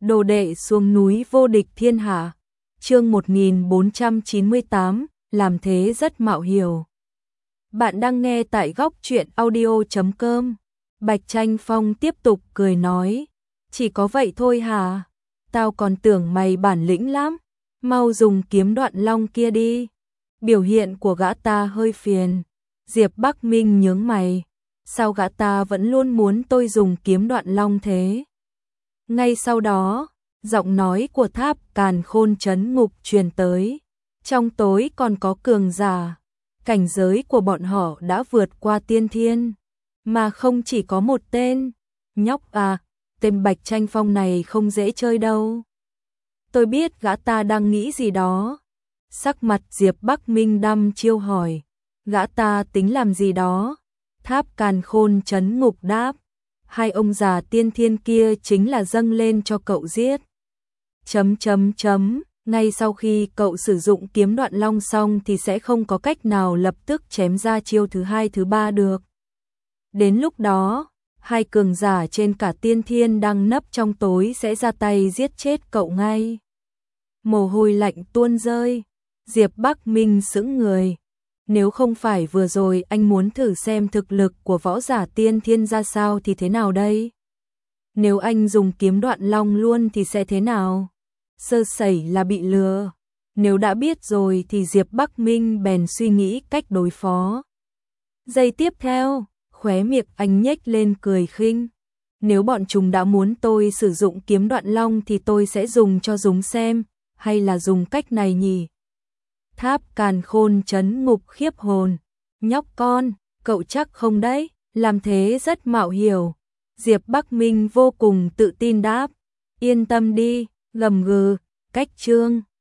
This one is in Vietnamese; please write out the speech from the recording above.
Đồ đệ xuống núi vô địch thiên hạ. Chương 1498, làm thế rất mạo hiểm. Bạn đang nghe tại góc truyện audio.com. Bạch Tranh Phong tiếp tục cười nói, chỉ có vậy thôi hả? Tao còn tưởng mày bản lĩnh lắm, mau dùng kiếm Đoạn Long kia đi. Biểu hiện của gã ta hơi phiền. Diệp Bắc Minh nhướng mày, sao gã ta vẫn luôn muốn tôi dùng kiếm Đoạn Long thế? Ngay sau đó, giọng nói của Tháp Càn Khôn trấn ngục truyền tới. Trong tối còn có cường giả, cảnh giới của bọn họ đã vượt qua tiên thiên, mà không chỉ có một tên. Nhóc à, tên Bạch Tranh Phong này không dễ chơi đâu. Tôi biết gã ta đang nghĩ gì đó. Sắc mặt Diệp Bắc Minh đăm chiêu hỏi, gã ta tính làm gì đó? Tháp Càn Khôn trấn ngục đáp, hai ông già tiên thiên kia chính là dâng lên cho cậu giết. Ngay sau khi cậu sử dụng kiếm Đoạn Long xong thì sẽ không có cách nào lập tức chém ra chiêu thứ hai thứ ba được. Đến lúc đó, hai cường giả trên cả tiên thiên đang nấp trong tối sẽ ra tay giết chết cậu ngay. Mồ hôi lạnh tuôn rơi, Diệp Bắc Minh sững người. Nếu không phải vừa rồi anh muốn thử xem thực lực của võ giả tiên thiên ra sao thì thế nào đây? Nếu anh dùng kiếm Đoạn Long luôn thì sẽ thế nào? Sơ sẩy là bị lừa. Nếu đã biết rồi thì Diệp Bắc Minh bèn suy nghĩ cách đối phó. Giây tiếp theo, khóe miệng anh nhếch lên cười khinh. Nếu bọn chúng đã muốn tôi sử dụng kiếm Đoạn Long thì tôi sẽ dùng cho chúng xem, hay là dùng cách này nhỉ? Tháp Càn Khôn trấn ngục khiếp hồn. Nhóc con, cậu chắc không đấy, làm thế rất mạo hiểm. Diệp Bắc Minh vô cùng tự tin đáp. Yên tâm đi, gầm gừ, cách chương.